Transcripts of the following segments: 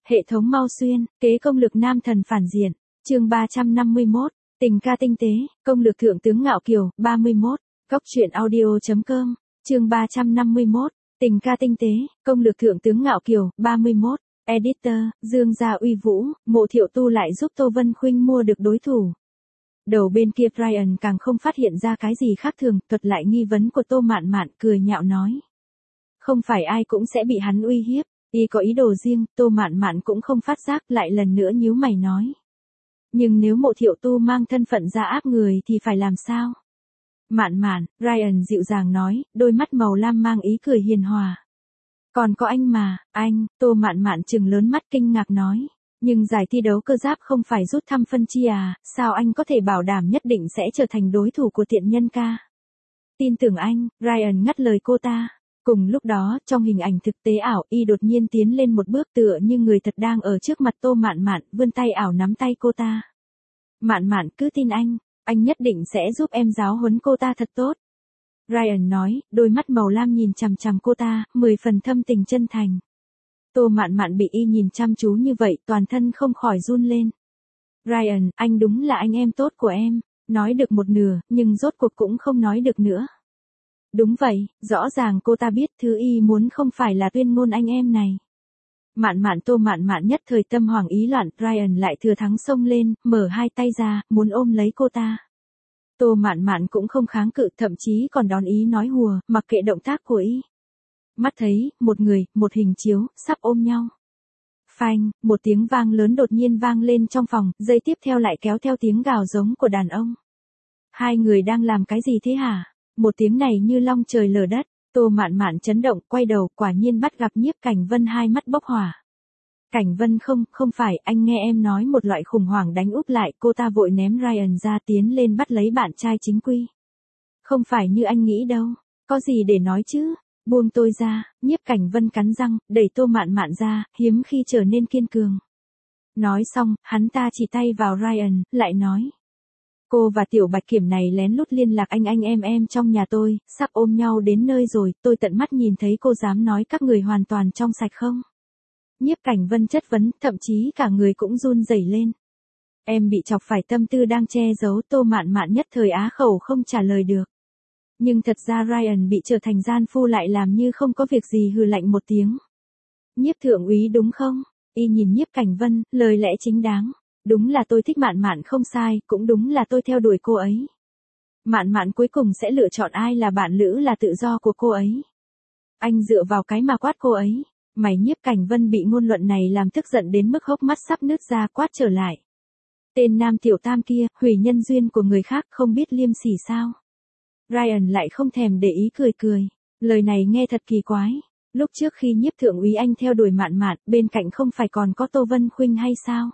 Hệ thống mau xuyên, kế công lược nam thần phản diện. Chương 351, tình ca tinh tế, công lược thượng tướng ngạo kiều, 31, góc truyện audio.com. Chương 351, tình ca tinh tế, công lược thượng tướng ngạo kiều, 31. Editor, Dương gia uy vũ, Mộ Thiệu Tu lại giúp Tô Vân Khuynh mua được đối thủ. Đầu bên kia Brian càng không phát hiện ra cái gì khác thường, thuật lại nghi vấn của Tô Mạn Mạn, cười nhạo nói. Không phải ai cũng sẽ bị hắn uy hiếp, y có ý đồ riêng, Tô Mạn Mạn cũng không phát giác, lại lần nữa nhíu mày nói. Nhưng nếu Mộ Thiệu Tu mang thân phận gia áp người thì phải làm sao? Mạn Mạn, Brian dịu dàng nói, đôi mắt màu lam mang ý cười hiền hòa. Còn có anh mà, anh, Tô Mạn Mạn trừng lớn mắt kinh ngạc nói. Nhưng giải thi đấu cơ giáp không phải rút thăm phân chia à, sao anh có thể bảo đảm nhất định sẽ trở thành đối thủ của tiện nhân ca? Tin tưởng anh, Ryan ngắt lời cô ta. Cùng lúc đó, trong hình ảnh thực tế ảo, y đột nhiên tiến lên một bước tựa như người thật đang ở trước mặt Tô Mạn Mạn, vươn tay ảo nắm tay cô ta. Mạn Mạn cứ tin anh nhất định sẽ giúp em giáo huấn cô ta thật tốt. Ryan nói, đôi mắt màu lam nhìn chằm chằm cô ta, 10 phần thâm tình chân thành. Tô Mạn Mạn bị y nhìn chăm chú như vậy, toàn thân không khỏi run lên. Ryan, anh đúng là anh em tốt của em, nói được một nửa, nhưng rốt cuộc cũng không nói được nữa. Đúng vậy, rõ ràng cô ta biết thứ y muốn không phải là tuyên ngôn anh em này. Mạn Mạn Tô Mạn Mạn nhất thời tâm hoảng ý loạn, Ryan lại thừa thắng xông lên, mở hai tay ra, muốn ôm lấy cô ta. Tô Mạn Mạn cũng không kháng cự, thậm chí còn đón ý nói hùa, mặc kệ động tác của y. Mắt thấy, một người, một hình chiếu, sắp ôm nhau. Phanh, một tiếng vang lớn đột nhiên vang lên trong phòng, giây tiếp theo lại kéo theo tiếng gào giống của đàn ông. Hai người đang làm cái gì thế hả? Một tiếng này như long trời lở đất, Tô Mạn Mạn chấn động, quay đầu, quả nhiên bắt gặp Nhiếp Cảnh Vân hai mắt bốc hỏa. Cảnh Vân không phải, anh nghe em nói một loại khủng hoảng đánh úp lại, cô ta vội ném Ryan ra tiến lên bắt lấy bạn trai chính quy. Không phải như anh nghĩ đâu, có gì để nói chứ? Buông tôi ra, Nhiếp Cảnh Vân cắn răng, đẩy Tô Mạn Mạn ra, hiếm khi trở nên kiên cường. Nói xong, hắn ta chỉ tay vào Ryan, lại nói. Cô và Tiểu Bạch Kiểm này lén lút liên lạc anh em trong nhà tôi, sắp ôm nhau đến nơi rồi, tôi tận mắt nhìn thấy, cô dám nói các người hoàn toàn trong sạch không? Nhiếp Cảnh Vân chất vấn, thậm chí cả người cũng run rẩy lên. Em bị chọc phải tâm tư đang che giấu, Tô Mạn Mạn nhất thời á khẩu không trả lời được. Nhưng thật ra Ryan bị trở thành gian phu lại làm như không có việc gì, hừ lạnh một tiếng. Nhiếp thượng úy đúng không? Y nhìn Nhiếp Cảnh Vân, lời lẽ chính đáng. Đúng là tôi thích Mạn Mạn không sai, cũng đúng là tôi theo đuổi cô ấy. Mạn Mạn cuối cùng sẽ lựa chọn ai là bạn lữ là tự do của cô ấy. Anh dựa vào cái mà quát cô ấy. Mày Nhiếp Cảnh Vân bị ngôn luận này làm tức giận đến mức hốc mắt sắp nứt ra, quát trở lại. Tên nam tiểu tam kia, hủy nhân duyên của người khác, không biết liêm sỉ sao? Ryan lại không thèm để ý, cười. Lời này nghe thật kỳ quái. Lúc trước khi Nhiếp thượng úy anh theo đuổi Mạn Mạn, bên cạnh không phải còn có Tô Vân Khuynh hay sao?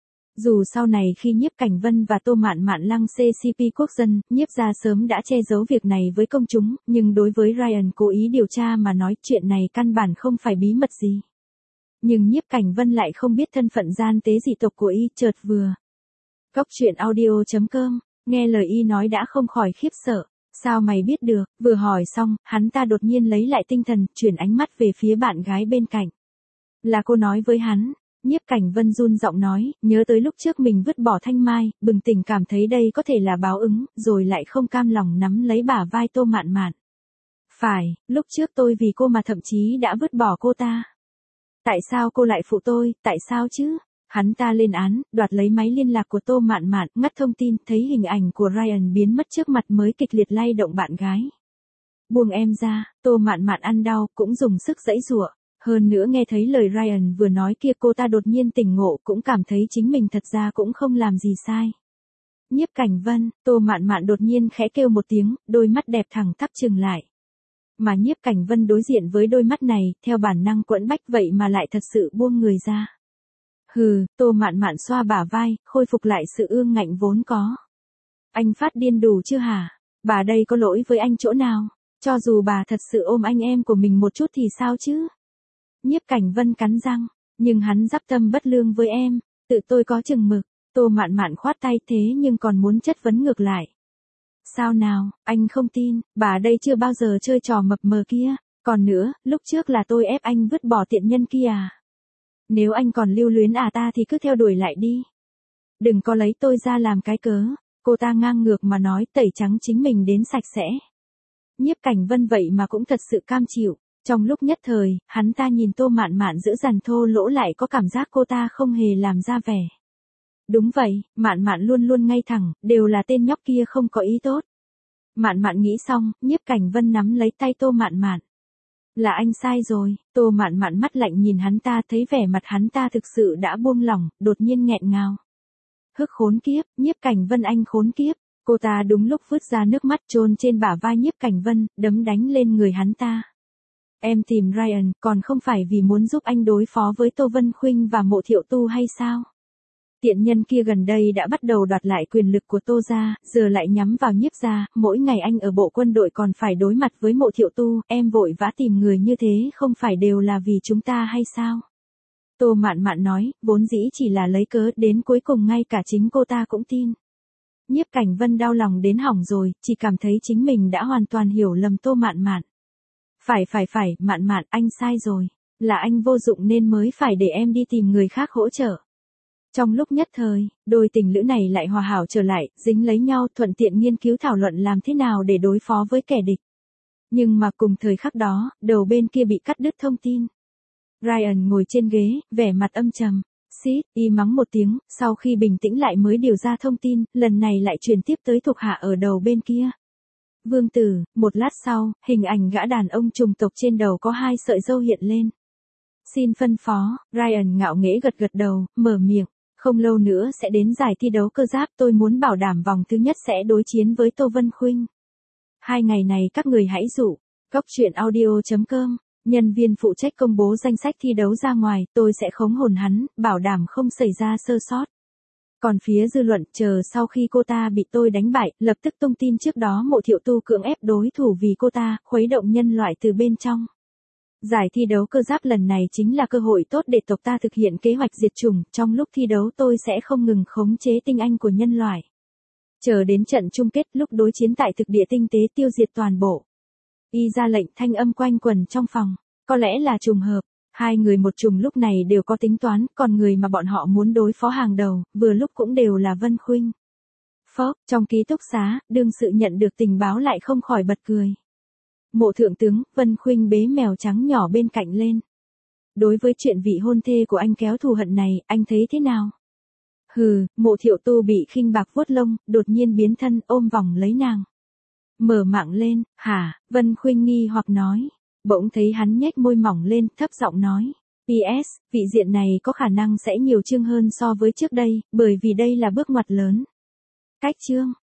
Dù sau này khi Nhiếp Cảnh Vân và Tô Mạn Mạn lăng CCP quốc dân, Nhiếp gia sớm đã che giấu việc này với công chúng, nhưng đối với Ryan cố ý điều tra mà nói, chuyện này căn bản không phải bí mật gì. Nhưng Nhiếp Cảnh Vân lại không biết thân phận gian tế dị tộc của y, chợt vừa. Góc truyện audio.com, nghe lời y nói đã không khỏi khiếp sợ. Sao mày biết được? Vừa hỏi xong, hắn ta đột nhiên lấy lại tinh thần, chuyển ánh mắt về phía bạn gái bên cạnh. Là cô nói với hắn. Nhiếp Cảnh Vân run giọng nói, nhớ tới lúc trước mình vứt bỏ Thanh Mai, bừng tỉnh cảm thấy đây có thể là báo ứng, rồi lại không cam lòng nắm lấy bả vai Tô Mạn Mạn. Phải, lúc trước tôi vì cô mà thậm chí đã vứt bỏ cô ta. Tại sao cô lại phụ tôi, tại sao chứ? Hắn ta lên án, đoạt lấy máy liên lạc của Tô Mạn Mạn, ngắt thông tin, thấy hình ảnh của Ryan biến mất trước mặt mới kịch liệt lay động bạn gái. Buông em ra, Tô Mạn Mạn ăn đau, cũng dùng sức giãy giụa. Hơn nữa nghe thấy lời Ryan vừa nói kia, cô ta đột nhiên tỉnh ngộ, cũng cảm thấy chính mình thật ra cũng không làm gì sai. Nhiếp Cảnh Vân, Tô Mạn Mạn đột nhiên khẽ kêu một tiếng, đôi mắt đẹp thẳng tắp trừng lại. Mà Nhiếp Cảnh Vân đối diện với đôi mắt này, theo bản năng quẫn bách vậy mà lại thật sự buông người ra. Hừ, Tô Mạn Mạn xoa bả vai, khôi phục lại sự ương ngạnh vốn có. Anh phát điên đủ chưa hả? Bà đây có lỗi với anh chỗ nào? Cho dù bà thật sự ôm anh em của mình một chút thì sao chứ? Nhiếp Cảnh Vân cắn răng, nhưng hắn dắp tâm bất lương với em, tự tôi có chừng mực. Tô Mạn Mạn khoát tay, thế nhưng còn muốn chất vấn ngược lại. Sao nào, anh không tin, bà đây chưa bao giờ chơi trò mập mờ kia, còn nữa, lúc trước là tôi ép anh vứt bỏ tiện nhân kia à? Nếu anh còn lưu luyến ta thì cứ theo đuổi lại đi. Đừng có lấy tôi ra làm cái cớ. Cô ta ngang ngược mà nói, tẩy trắng chính mình đến sạch sẽ. Nhiếp Cảnh Vân vậy mà cũng thật sự cam chịu. Trong lúc nhất thời, hắn ta nhìn Tô Mạn Mạn giữ dằn thô lỗ lại có cảm giác cô ta không hề làm ra vẻ. Đúng vậy, Mạn Mạn luôn luôn ngay thẳng, đều là tên nhóc kia không có ý tốt. Mạn Mạn nghĩ xong, Nhiếp Cảnh Vân nắm lấy tay Tô Mạn Mạn. Là anh sai rồi. Tô Mạn Mạn mắt lạnh nhìn hắn ta, thấy vẻ mặt hắn ta thực sự đã buông lỏng, đột nhiên nghẹn ngào. Hức khốn kiếp, Nhiếp Cảnh Vân anh khốn kiếp. Cô ta đúng lúc vứt ra nước mắt chôn trên bả vai Nhiếp Cảnh Vân, đấm đánh lên người hắn ta. Em tìm Ryan, còn không phải vì muốn giúp anh đối phó với Tô Vân Khuynh và Mộ Thiệu Tu hay sao? Tiện nhân kia gần đây đã bắt đầu đoạt lại quyền lực của Tô gia, giờ lại nhắm vào Nhiếp gia, mỗi ngày anh ở bộ quân đội còn phải đối mặt với Mộ Thiệu Tu, em vội vã tìm người như thế không phải đều là vì chúng ta hay sao? Tô Mạn Mạn nói, vốn dĩ chỉ là lấy cớ, đến cuối cùng ngay cả chính cô ta cũng tin. Nhiếp Cảnh Vân đau lòng đến hỏng rồi, chỉ cảm thấy chính mình đã hoàn toàn hiểu lầm Tô Mạn Mạn. Phải, Mạn Mạn, anh sai rồi. Là anh vô dụng nên mới phải để em đi tìm người khác hỗ trợ. Trong lúc nhất thời, đôi tình lữ này lại hòa hảo trở lại, dính lấy nhau, thuận tiện nghiên cứu thảo luận làm thế nào để đối phó với kẻ địch. Nhưng mà cùng thời khắc đó, đầu bên kia bị cắt đứt thông tin. Ryan ngồi trên ghế, vẻ mặt âm trầm. Y mắng một tiếng, sau khi bình tĩnh lại mới điều ra thông tin, lần này lại truyền tiếp tới thuộc hạ ở đầu bên kia. Vương tử, một lát sau, hình ảnh gã đàn ông trùng tộc trên đầu có 2 sợi râu hiện lên. Xin phân phó, Ryan ngạo nghễ gật gật đầu, mở miệng. Không lâu nữa sẽ đến giải thi đấu cơ giáp, tôi muốn bảo đảm vòng thứ nhất sẽ đối chiến với Tô Vân Khuynh. 2 ngày này các người hãy dụ. Cóc truyện audio.com. Nhân viên phụ trách công bố danh sách thi đấu ra ngoài, tôi sẽ khống hồn hắn, bảo đảm không xảy ra sơ sót. Còn phía dư luận, chờ sau khi cô ta bị tôi đánh bại, lập tức tung tin trước đó Mộ Thiệu Tu cưỡng ép đối thủ vì cô ta, khuấy động nhân loại từ bên trong. Giải thi đấu cơ giáp lần này chính là cơ hội tốt để tộc ta thực hiện kế hoạch diệt chủng, trong lúc thi đấu tôi sẽ không ngừng khống chế tinh anh của nhân loại. Chờ đến trận chung kết, lúc đối chiến tại thực địa tinh tế tiêu diệt toàn bộ. Y ra lệnh, thanh âm quanh quẩn trong phòng. Có lẽ là trùng hợp, 2 người một chùm lúc này đều có tính toán, còn người mà bọn họ muốn đối phó hàng đầu, vừa lúc cũng đều là Vân Khuynh. Phốc, trong ký túc xá, đương sự nhận được tình báo lại không khỏi bật cười. Mộ thượng tướng, Vân Khuynh bế mèo trắng nhỏ bên cạnh lên. Đối với chuyện vị hôn thê của anh kéo thù hận này, anh thấy thế nào? Hừ, Mộ Thiệu Tu bị khinh bạc vuốt lông, đột nhiên biến thân ôm vòng lấy nàng. Mở mạng lên, hả? Vân Khuynh nghi hoặc nói. Bỗng thấy hắn nhếch môi mỏng lên, thấp giọng nói. PS, vị diện này có khả năng sẽ nhiều chương hơn so với trước đây, bởi vì đây là bước ngoặt lớn. Cách chương.